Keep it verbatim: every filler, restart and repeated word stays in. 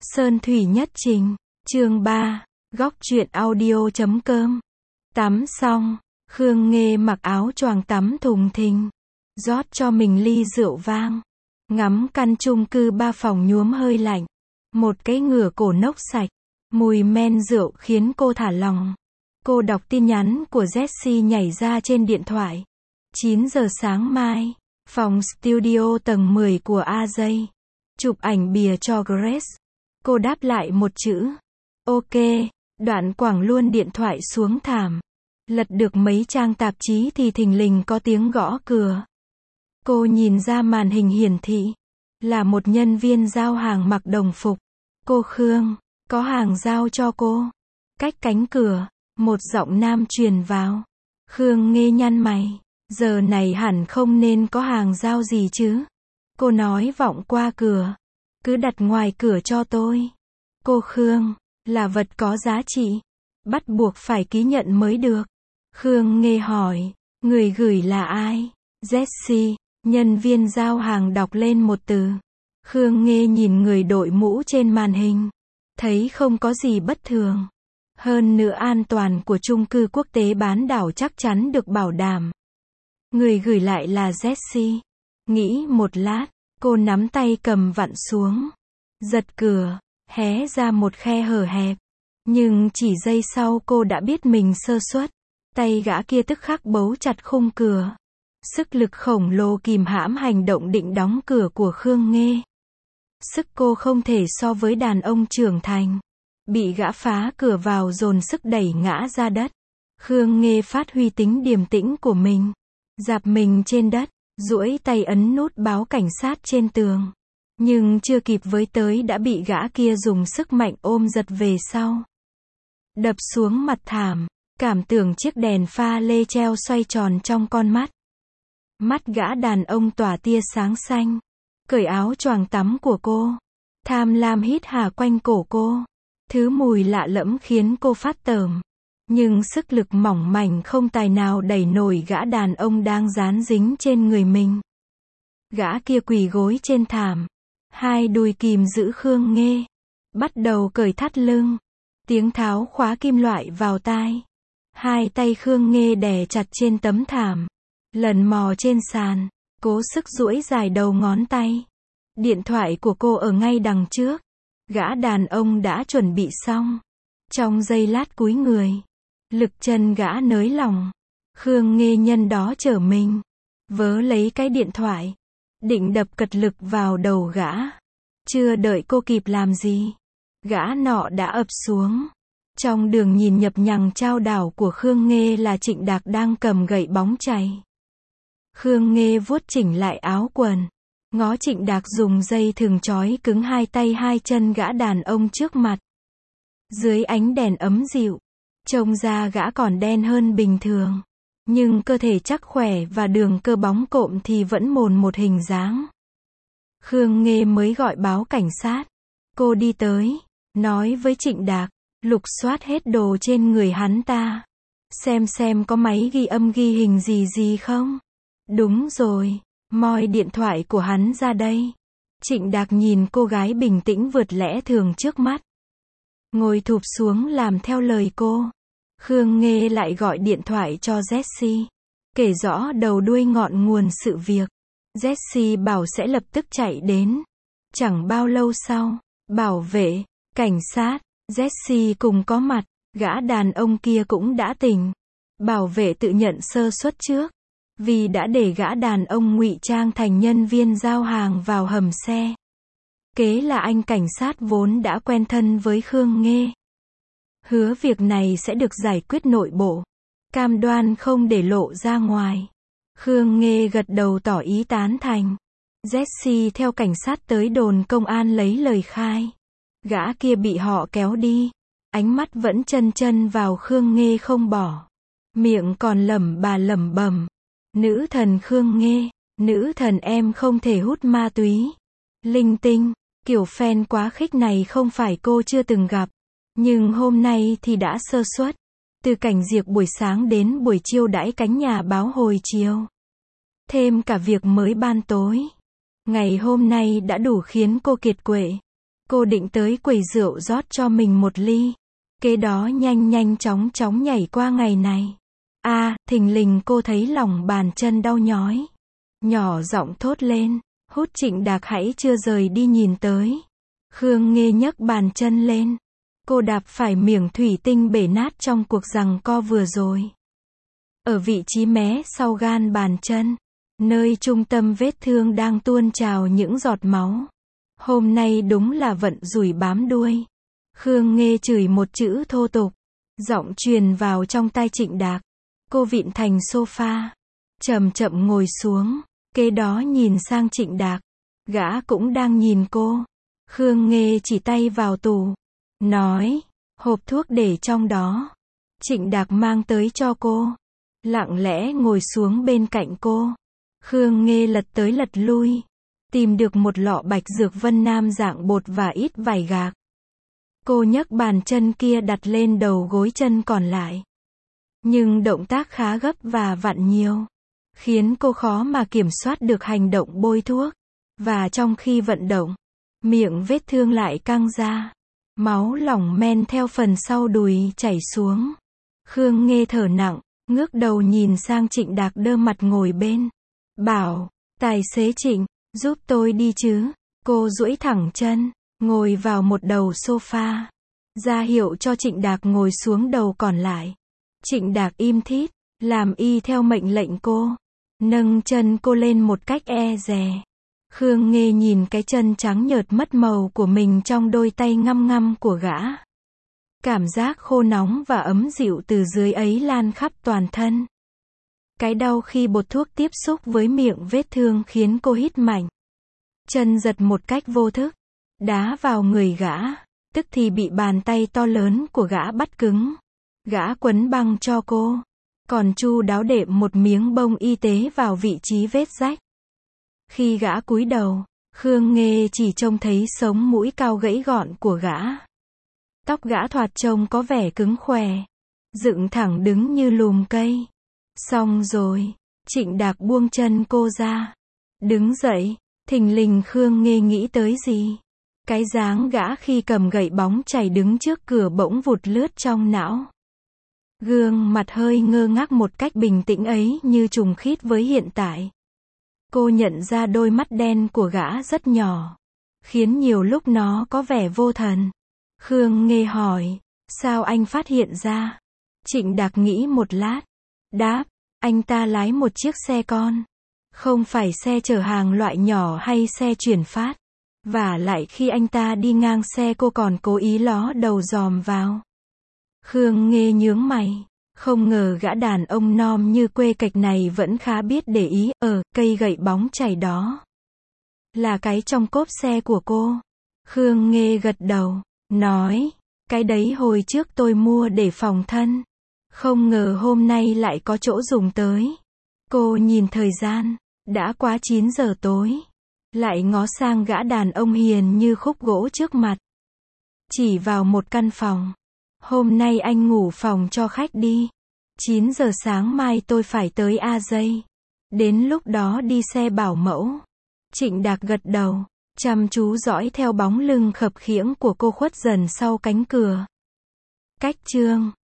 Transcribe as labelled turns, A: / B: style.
A: Sơn Thủy Nhất Trình, chương ba, góc truyện audio chấm com. Tắm xong, Khương Nghê mặc áo choàng tắm thùng thình, rót cho mình ly rượu vang, ngắm căn chung cư ba phòng nhuốm hơi lạnh, một cái ngửa cổ nốc sạch, mùi men rượu khiến cô thả lỏng. Cô đọc tin nhắn của Jessie nhảy ra trên điện thoại. chín giờ sáng mai, phòng studio tầng mười của a jay. Chụp ảnh bìa cho Grace. Cô đáp lại một chữ. Ok, đoạn quẳng luôn điện thoại xuống thảm. Lật được mấy trang tạp chí thì thình lình có tiếng gõ cửa. Cô nhìn ra màn hình hiển thị. Là một nhân viên giao hàng mặc đồng phục. Cô Khương, có hàng giao cho cô. Cách cánh cửa, một giọng nam truyền vào. Khương Nghê nhăn mày. Giờ này hẳn không nên có hàng giao gì chứ. Cô nói vọng qua cửa. Cứ đặt ngoài cửa cho tôi. Cô Khương, là vật có giá trị. Bắt buộc phải ký nhận mới được. Khương Nghê hỏi, người gửi là ai? Jessie, nhân viên giao hàng đọc lên một từ. Khương Nghê nhìn người đội mũ trên màn hình. Thấy không có gì bất thường. Hơn nữa an toàn của chung cư quốc tế bán đảo chắc chắn được bảo đảm. Người gửi lại là Jessie. Nghĩ một lát, cô nắm tay cầm vặn xuống. Giật cửa, hé ra một khe hở hẹp. Nhưng chỉ giây sau cô đã biết mình sơ suất. Tay gã kia tức khắc bấu chặt khung cửa. Sức lực khổng lồ kìm hãm hành động định đóng cửa của Khương Nghê. Sức cô không thể so với đàn ông trưởng thành. Bị gã phá cửa vào dồn sức đẩy ngã ra đất. Khương Nghê phát huy tính điềm tĩnh của mình. Dạp mình trên đất, duỗi tay ấn nút báo cảnh sát trên tường. Nhưng chưa kịp với tới đã bị gã kia dùng sức mạnh ôm giật về sau. Đập xuống mặt thảm, cảm tưởng chiếc đèn pha lê treo xoay tròn trong con mắt. Mắt gã đàn ông tỏa tia sáng xanh. Cởi áo choàng tắm của cô. Tham lam hít hà quanh cổ cô. Thứ mùi lạ lẫm khiến cô phát tởm. Nhưng sức lực mỏng mảnh không tài nào đẩy nổi gã đàn ông đang dán dính trên người mình. Gã kia quỳ gối trên thảm. Hai đùi kìm giữ Khương Nghê. Bắt đầu cởi thắt lưng. Tiếng tháo khóa kim loại vào tai. Hai tay Khương Nghê đè chặt trên tấm thảm. Lần mò trên sàn. Cố sức duỗi dài đầu ngón tay. Điện thoại của cô ở ngay đằng trước. Gã đàn ông đã chuẩn bị xong. Trong giây lát cúi người. Lực chân gã nới lỏng. Khương Nghê nhân đó trở mình. Vớ lấy cái điện thoại. Định đập cật lực vào đầu gã. Chưa đợi cô kịp làm gì. Gã nọ đã ập xuống. Trong đường nhìn nhập nhằng chao đảo của Khương Nghê là Trịnh Đạc đang cầm gậy bóng chày. Khương Nghê vuốt chỉnh lại áo quần. Ngó Trịnh Đạc dùng dây thừng trói cứng hai tay hai chân gã đàn ông trước mặt. Dưới ánh đèn ấm dịu. Trông ra gã còn đen hơn bình thường. Nhưng cơ thể chắc khỏe và đường cơ bóng cộm thì vẫn mồn một hình dáng. Khương Nghê mới gọi báo cảnh sát. Cô đi tới. Nói với Trịnh Đạc. Lục soát hết đồ trên người hắn ta. Xem xem có máy ghi âm ghi hình gì gì không. Đúng rồi. Moi điện thoại của hắn ra đây. Trịnh Đạc nhìn cô gái bình tĩnh vượt lẽ thường trước mắt. Ngồi thụp xuống làm theo lời cô. Khương Nghê lại gọi điện thoại cho Jessie. Kể rõ đầu đuôi ngọn nguồn sự việc. Jessie bảo sẽ lập tức chạy đến. Chẳng bao lâu sau, bảo vệ, cảnh sát, Jessie cùng có mặt. Gã đàn ông kia cũng đã tỉnh. Bảo vệ tự nhận sơ suất trước. Vì đã để gã đàn ông ngụy trang thành nhân viên giao hàng vào hầm xe. Kế là anh cảnh sát vốn đã quen thân với Khương Nghê. Hứa việc này sẽ được giải quyết nội bộ. Cam đoan không để lộ ra ngoài. Khương Nghê gật đầu tỏ ý tán thành. Jessie theo cảnh sát tới đồn công an lấy lời khai. Gã kia bị họ kéo đi. Ánh mắt vẫn chân chân vào Khương Nghê không bỏ. Miệng còn lẩm bà lẩm bẩm. Nữ thần Khương Nghê. Nữ thần em không thể hút ma túy. Linh tinh. Kiểu fan quá khích này không phải cô chưa từng gặp. Nhưng hôm nay thì đã sơ suất. Từ cảnh diệt buổi sáng đến buổi chiêu đãi cánh nhà báo hồi chiều. Thêm cả việc mới ban tối. Ngày hôm nay đã đủ khiến cô kiệt quệ. Cô định tới quầy rượu rót cho mình một ly. Kế đó nhanh nhanh chóng chóng nhảy qua ngày này. A, à, thình lình cô thấy lòng bàn chân đau nhói. Nhỏ giọng thốt lên. Hút Trịnh Đạc hãy chưa rời đi nhìn tới. Khương Nghê nhấc bàn chân lên. Cô đạp phải miếng thủy tinh bể nát trong cuộc giằng co vừa rồi. Ở vị trí mé sau gan bàn chân, nơi trung tâm vết thương đang tuôn trào những giọt máu. Hôm nay đúng là vận rủi bám đuôi. Khương Nghê chửi một chữ thô tục. Giọng truyền vào trong tai Trịnh Đạc. Cô vịn thành sofa. Chậm chậm ngồi xuống. Kế đó nhìn sang Trịnh Đạc. Gã cũng đang nhìn cô. Khương Nghê chỉ tay vào tủ. Nói. Hộp thuốc để trong đó. Trịnh Đạc mang tới cho cô. Lặng lẽ ngồi xuống bên cạnh cô. Khương Nghê lật tới lật lui. Tìm được một lọ bạch dược Vân Nam dạng bột và ít vải gạc. Cô nhấc bàn chân kia đặt lên đầu gối chân còn lại. Nhưng động tác khá gấp và vặn nhiều. Khiến cô khó mà kiểm soát được hành động bôi thuốc. Và trong khi vận động, miệng vết thương lại căng ra. Máu lỏng men theo phần sau đùi chảy xuống. Khương Nghê thở nặng, ngước đầu nhìn sang Trịnh Đạc đơ mặt ngồi bên. Bảo, tài xế Trịnh, giúp tôi đi chứ. Cô duỗi thẳng chân, ngồi vào một đầu sofa. Ra hiệu cho Trịnh Đạc ngồi xuống đầu còn lại. Trịnh Đạc im thít, làm y theo mệnh lệnh cô. Nâng chân cô lên một cách e dè. Khương Nghê nhìn cái chân trắng nhợt mất màu của mình trong đôi tay ngăm ngăm của gã. Cảm giác khô nóng và ấm dịu từ dưới ấy lan khắp toàn thân. Cái đau khi bột thuốc tiếp xúc với miệng vết thương khiến cô hít mạnh. Chân giật một cách vô thức, đá vào người gã, tức thì bị bàn tay to lớn của gã bắt cứng. Gã quấn băng cho cô, còn chu đáo đệm một miếng bông y tế vào vị trí vết rách. Khi gã cúi đầu, Khương Nghê chỉ trông thấy sống mũi cao gãy gọn của gã. Tóc gã thoạt trông có vẻ cứng khòe, dựng thẳng đứng như lùm cây. Xong rồi, Trịnh Đạc buông chân cô ra. Đứng dậy, thình lình Khương Nghê nghĩ tới gì. Cái dáng gã khi cầm gậy bóng chày đứng trước cửa bỗng vụt lướt trong não. Gương mặt hơi ngơ ngác một cách bình tĩnh ấy như trùng khít với hiện tại. Cô nhận ra đôi mắt đen của gã rất nhỏ, khiến nhiều lúc nó có vẻ vô thần. Khương Nghê hỏi, sao anh phát hiện ra? Trịnh Đạc nghĩ một lát. Đáp, anh ta lái một chiếc xe con. Không phải xe chở hàng loại nhỏ hay xe chuyển phát. Vả lại khi anh ta đi ngang xe cô còn cố ý ló đầu dòm vào. Khương Nghê nhướng mày. Không ngờ gã đàn ông nom như quê cạch này vẫn khá biết để ý. Ờ, cây gậy bóng chày đó là cái trong cốp xe của cô. Khương Nghê gật đầu, nói, cái đấy hồi trước tôi mua để phòng thân. Không ngờ hôm nay lại có chỗ dùng tới. Cô nhìn thời gian, đã quá chín giờ tối. Lại ngó sang gã đàn ông hiền như khúc gỗ trước mặt. Chỉ vào một căn phòng. Hôm nay anh ngủ phòng cho khách đi. chín giờ sáng mai tôi phải tới A Dây. Đến lúc đó đi xe bảo mẫu. Trịnh Đạc gật đầu, chăm chú dõi theo bóng lưng khập khiễng của cô khuất dần sau cánh cửa. Cách chương